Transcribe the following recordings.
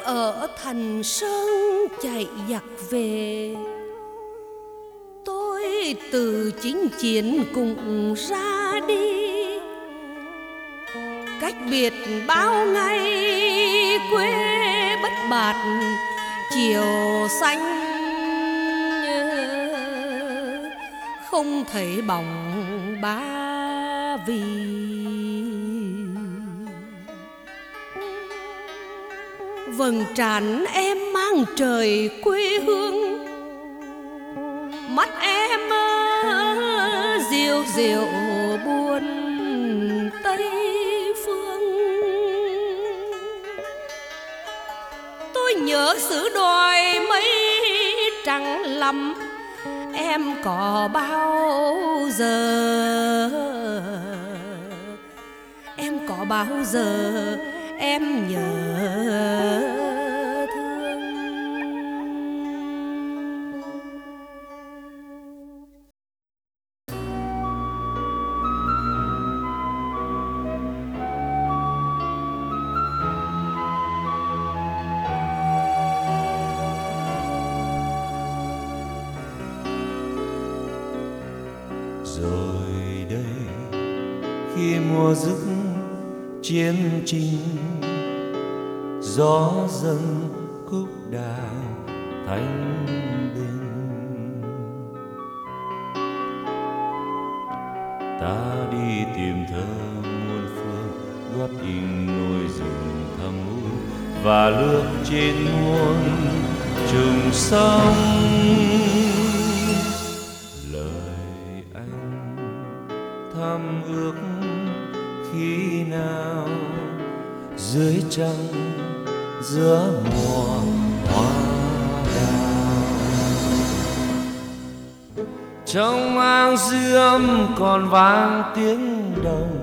ở thành sơn chạy giặc về. Tôi từ chính chiến cùng ra đi, cách biệt bao ngày quê bất bạt chiều xanh, không thấy bóng ba vì. Vầng trán em mang trời quê hương, mắt em diệu diệu buồn Tây phương. Tôi nhớ xứ đồi mây trắng lắm, em có bao giờ, em có bao giờ em nhớ thương. Rồi đây khi mùa dứt chiến trình, gió dâng khúc đàn thanh bình, ta đi tìm thơ muôn phương, gót in nỗi rừng thầm u và lướt trên muôn trùng sông. Lời anh thầm ước khi nào dưới trăng giữa mùa hoa đào, trong áng dương còn vang tiếng đồng,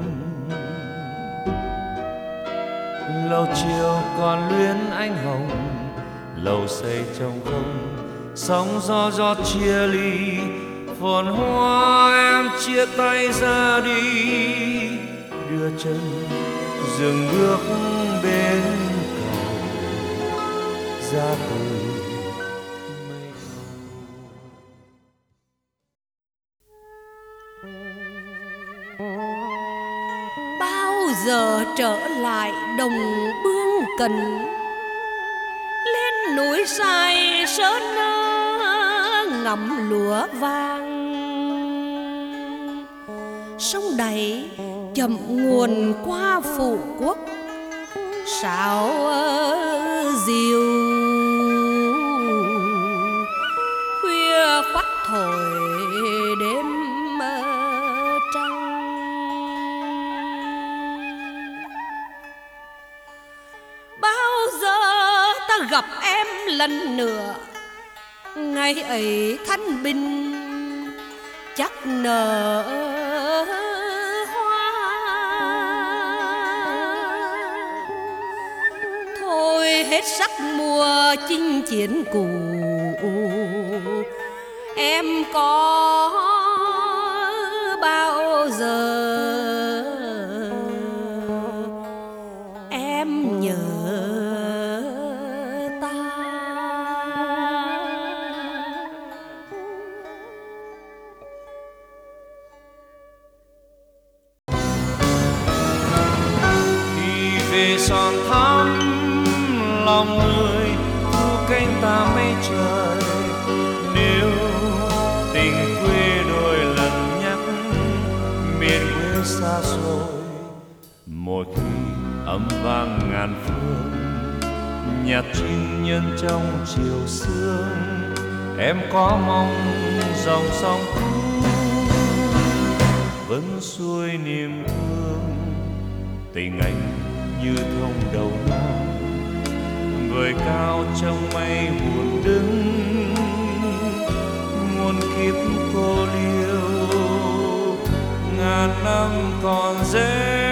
lầu chiều còn luyến ánh hồng, lầu xây trong không sóng gió gió chia ly. Phồn hoa em chia tay ra đi, đưa chân dừng bước bên cầu ra từ mây cầu. Bao giờ trở lại đồng Bương Cần, lên núi Sài Sơn ngắm lúa vàng. Sông đầy chậm nguồn qua Phủ Quốc, sáo diều khuya khoắt thổi đêm trăng. Bao giờ ta gặp em lần nữa, ngày ấy thanh bình chắc nở hoa. Thôi hết sắc mùa chinh chiến cũ, em có bao giờ em nhớ son thắm lòng người thu cánh ta mây trời. Nếu tình quê đôi lần nhắc miền quê xa xôi, mỗi khi âm vang ngàn phương nhạc chim nhân trong chiều sương, em có mong dòng sông cũ vẫn xuôi niềm thương. Tình anh như thông đầu non vời cao trong mây buồn đứng, muôn kiếp cô liêu ngàn năm còn dễ